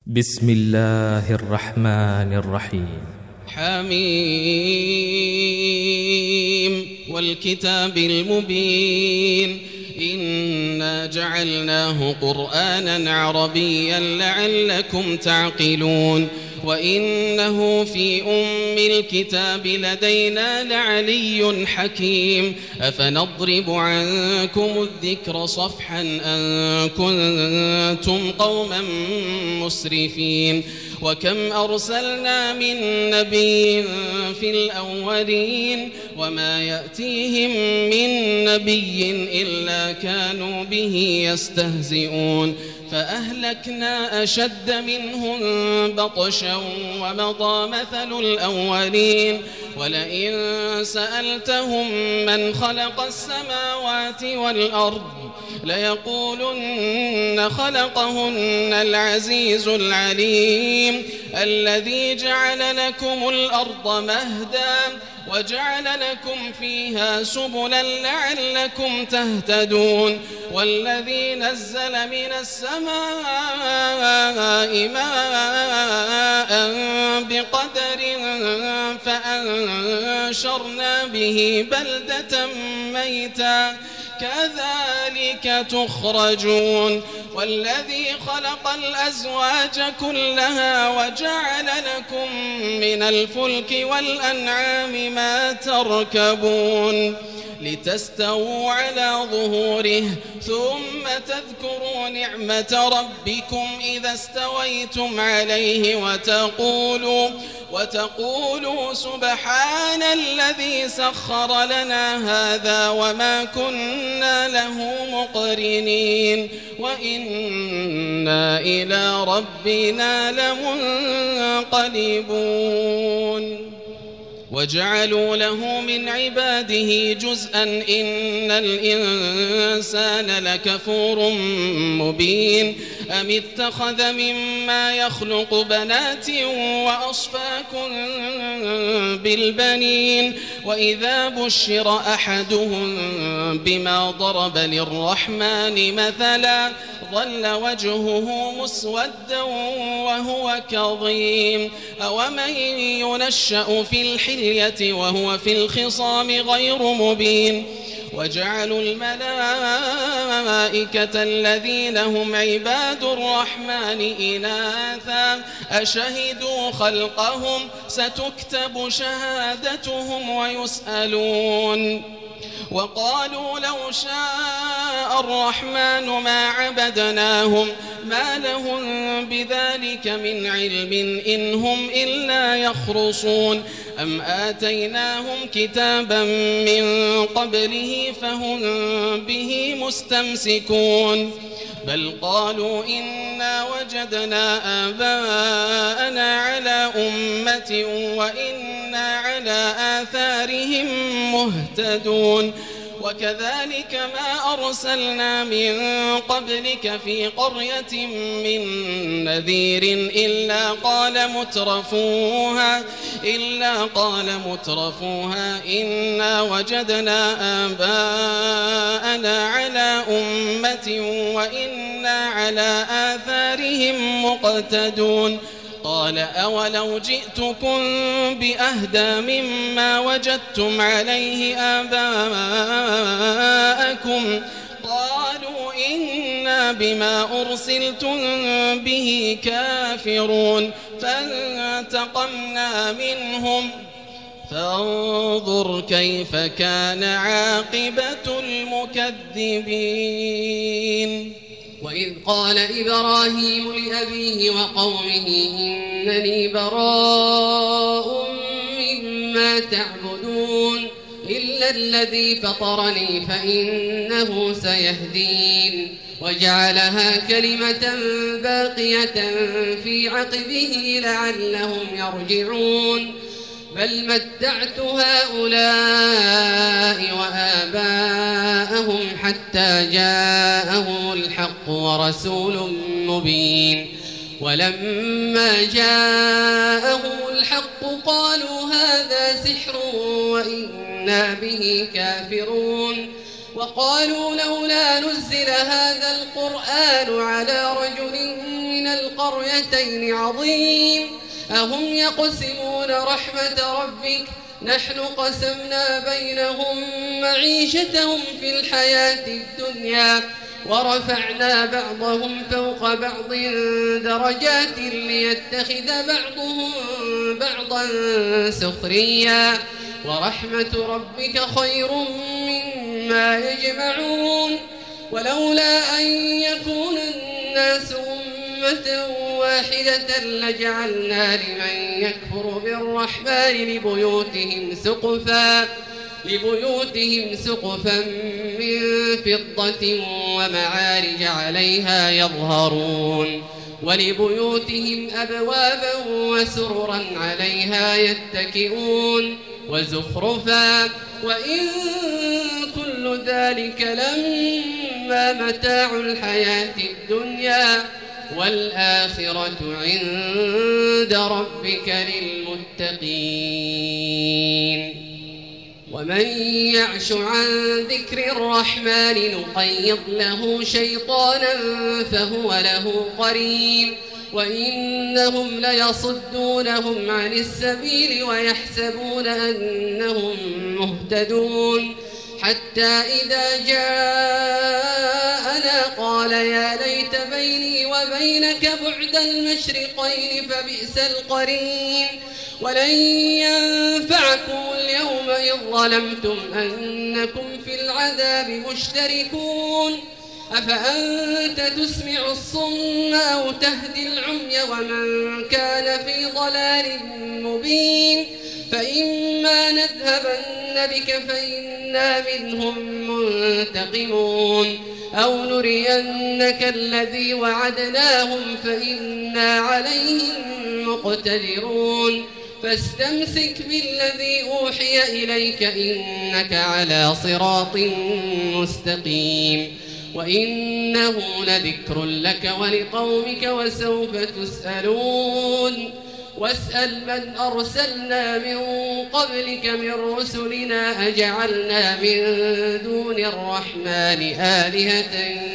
بسم الله الرحمن الرحيم. حميم والكتاب المبين إنا جعلناه قرآنا عربيا لعلكم تعقلون وإنه في أم الكتاب لدينا لعلي حكيم أفنضرب عنكم الذكر صفحا أن كنتم قوما مسرفين وكم أرسلنا من نبي في الأولين وما يأتيهم من نبي إلا كانوا به يستهزئون فأهلكنا أشد منهم بطشا ومضى مثل الأولين ولئن سألتهم من خلق السماوات والأرض ليقولن خلقهن العزيز العليم الذي جعل لكم الأرض مهدا وجعل لكم فيها سبلا لعلكم تهتدون والذي نزل من السماء ماء بقدر فأنشرنا به بلدة ميتا كذلك تخرجون والذي خلق الأزواج كلها وجعل لكم من الفلك والأنعام ما تركبون لتستووا على ظهوره ثم تذكروا نعمة ربكم إذا استويتم عليه وتقولوا سبحان الذي سخر لنا هذا وما كنا له مقرنين وإنا إلى ربنا لمنقلبون وجعلوا له من عباده جزءا إن الإنسان لكفور مبين أم اتخذ مما يخلق بنات وأصفاكم بالبنين وإذا بشر أحدهم بما ضرب للرحمن مثلا ظل وجهه مسودا وهو كظيم أومن ينشأ في الحلية وهو في الخصام غير مبين وجعلوا الملائكة الذين هم عباد الرحمن إناثا أشهدوا خلقهم ستكتب شهادتهم ويسألون وقالوا لو شاء الرحمن ما عبدناهم ما لهم بذلك من علم إن هم إلا يخرصون أم آتيناهم كتابا من قبله فهم به مستمسكون بل قالوا إنا وجدنا آباءنا على أمة وإنا على آثارهم مهتدون وكذلك ما أرسلنا من قبلك في قرية من نذير إلا قال مترفوها إنا وجدنا آباءنا على أمة وإنا على آثارهم مقتدون قال أولو جئتكم بأهدى مما وجدتم عليه آباءكم قالوا إنا بما أرسلتم به كافرون فانتقمنا منهم فانظر كيف كان عاقبة المكذبين وإذ قال إبراهيم لأبيه وقومه إنني براء مما تعبدون إلا الذي فطرني فإنه سيهدين وجعلها كلمة باقية في عقبه لعلهم يرجعون بل متعت هؤلاء وآباءهم حتى جاءهم الحق ورسول مبين ولما جاءهم الحق قالوا هذا سحر وإنا به كافرون وقالوا لولا نزل هذا القرآن على رجل من القريتين عظيم. أهم يقسمون رحمة ربك نحن قسمنا بينهم معيشتهم في الحياة الدنيا ورفعنا بعضهم فوق بعض درجات ليتخذ بعضهم بعضا سخريا ورحمة ربك خير مما يجمعون. ولولا أن يكون الناس أمة واحدة لجعلنا لمن يكفر بالرحمن لبيوتهم سقفا من فضة ومعارج عليها يظهرون ولبيوتهم أبوابا وسررا عليها يتكئون وزخرفا وإن كل ذلك لما متاع الحياة الدنيا والآخرة عند ربك للمتقين. ومن يعش عن ذكر الرحمن نقيض له شيطانا فهو له قرين وإنهم ليصدونهم عن السبيل ويحسبون أنهم مهتدون حتى إذا جاءنا قال يا ليت بيني وبينك بعد المشرقين فبئس القرين. ولن ينفعكم اليوم إذ ظلمتم أنكم في العذاب مشتركون. أفأنت تسمع الصم أو تهدي العمي ومن كان في ضلال مبين. فإما نذهبن بك فإنا منهم منتقمون أو نرينك الذي وعدناهم فإنا عليهم مقتدرون. فاستمسك بالذي أوحي إليك إنك على صراط مستقيم وإنه لذكر لك ولقومك وسوف تسألون. واسأل من أرسلنا من قبلك من رسلنا أجعلنا من دون الرحمن آلهة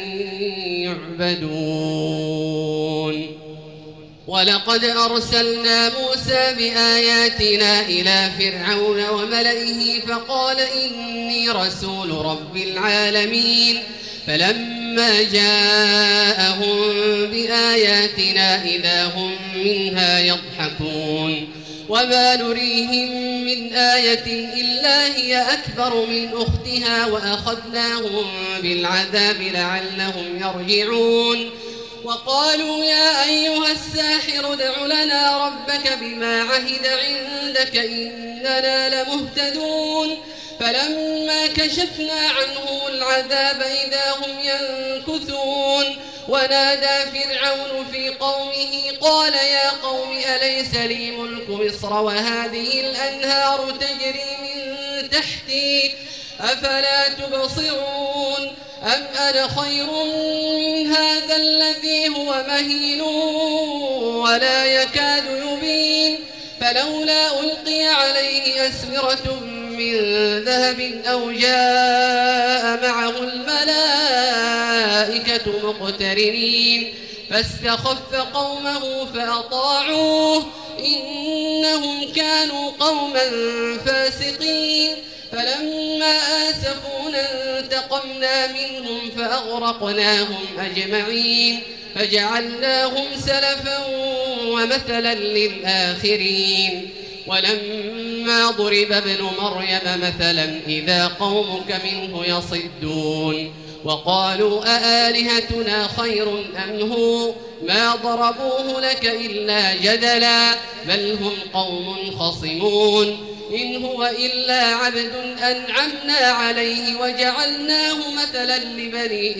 يعبدون. ولقد أرسلنا موسى بآياتنا إلى فرعون وملئه فقال إني رسول رب العالمين. فلما جاءهم بآياتنا إذا هم منها يضحكون. وما نريهم من آية إلا هي أكبر من أختها وأخذناهم بالعذاب لعلهم يرجعون. وقالوا يا أيها الساحر ادع لنا ربك بما عهد عندك إننا لمهتدون. فلما كشفنا عنهم العذاب إذا هم ينكثون. ونادى فرعون في قومه قال يا قوم أليس لي ملك مصر وهذه الأنهار تجري من تحتي أفلا تبصرون أم أنا خير من هذا الذي هو مهين ولا يكاد يبين. فلولا ألقي عليه أسورة من ذهب أو جاء معه الملائكة مقترنين. فاستخف قومه فأطاعوه إنهم كانوا قوما فاسقين. فلما آسفونا انتقمنا منهم فأغرقناهم أجمعين فجعلناهم سلفا ومثلا للآخرين. ولما ضرب ابن مريم مثلا إذا قومك منه يصدون. وقالوا أآلهتنا خير أم هو ما ضربوه لك إلا جدلا بل هم قوم خصمون. إن هو إلا عبد أنعمنا عليه وجعلناه مثلا لبني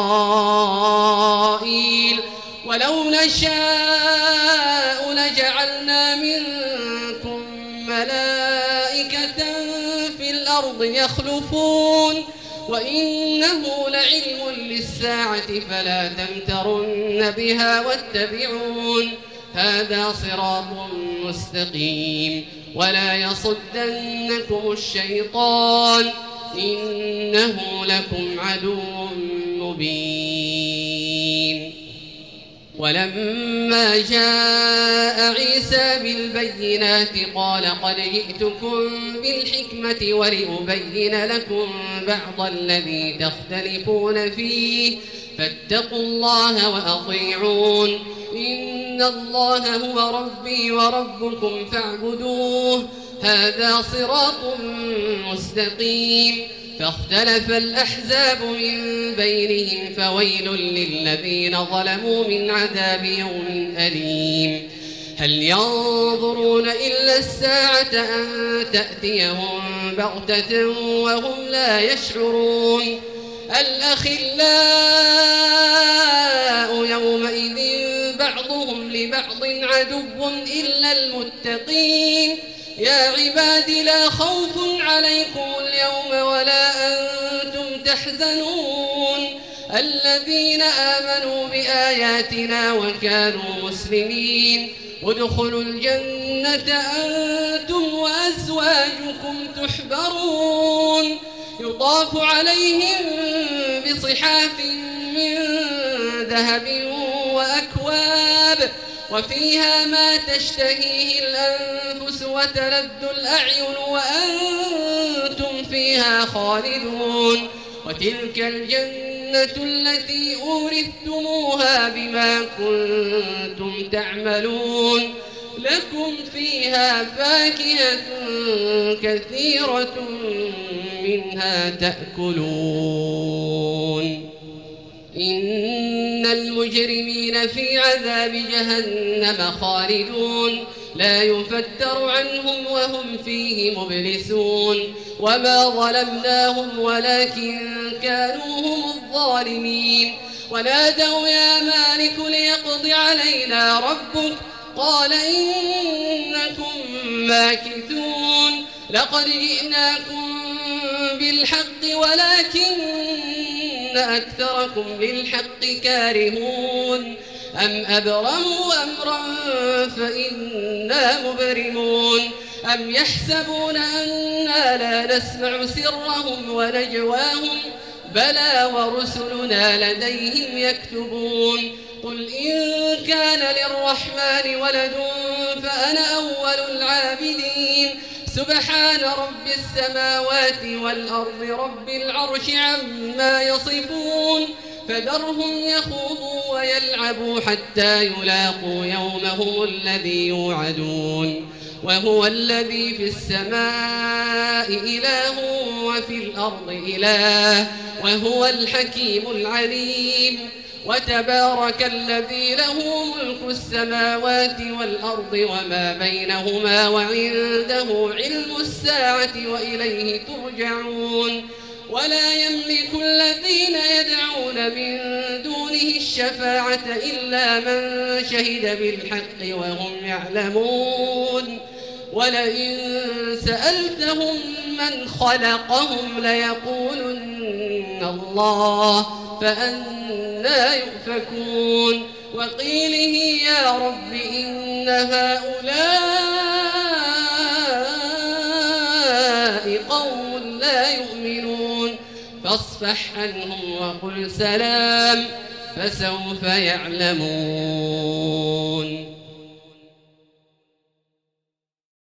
إسرائيل. ولو نشاء لجعلنا منكم ملائكة في الأرض يخلفون وإنه لعلم للساعة فلا تمترن بها واتبعون هذا صراط مستقيم. ولا يصدنكم الشيطان إنه لكم عدو مبين. ولما جاء عيسى بالبينات قال قد جئتكم بالحكمة ولأبين لكم بعض الذي تختلفون فيه فاتقوا الله وأطيعون إن الله هو ربي وربكم فاعبدوه هذا صراط مستقيم فاختلف الأحزاب من بينهم فويل للذين ظلموا من عذاب يوم أليم هل ينظرون إلا الساعة أن تأتيهم بغتة وهم لا يشعرون الأخلاء يومئذ بعضهم لبعض عدو إلا المتقين يا عباد لا خوف عليكم اليوم ولا أنتم تحزنون الذين آمنوا بآياتنا وكانوا مسلمين ادخلوا الجنة أنتم وأزواجكم تحبرون يطاف عليهم بصحاف من ذهب وأكواب وفيها ما تشتهيه الأنفس وتلذ الأعين وأنتم فيها خالدون وتلك الجنة التي أورثتموها بما كنتم تعملون لكم فيها فاكهة كثيرة منها تأكلون إن المجرمين في عذاب جهنم خالدون لا يفتر عنهم وهم فيه مبلسون وما ظلمناهم ولكن كانوا هم الظالمين ونادوا يا مالك ليقض علينا ربك قال إنكم ماكثون لقد جئناكم بالحق ولكن أكثركم للحق كارهون أم أبرموا أمرا فإنا مبرمون أم يحسبون أنا لا نسمع سرهم ونجواهم بلى ورسلنا لديهم يكتبون قل إن كان للرحمن ولد فأنا أول العابدين سبحان رب السماوات والأرض رب العرش عما يصفون فذرهم يخوضوا ويلعبوا حتى يلاقوا يومهم الذي يوعدون وهو الذي في السماء إله وفي الأرض إله وهو الحكيم العليم وتبارك الذي له ملك السماوات والأرض وما بينهما وعنده علم الساعة وإليه ترجعون ولا يملك الذين يدعون من دونه الشفاعة إلا من شهد بالحق وهم يعلمون ولئن سألتهم من خلقهم ليقولن الله فأنى يؤفكون وقيله يا رب إن هؤلاء قوم لا يؤمنون فاصفح عنهم وقل سلام فسوف يعلمون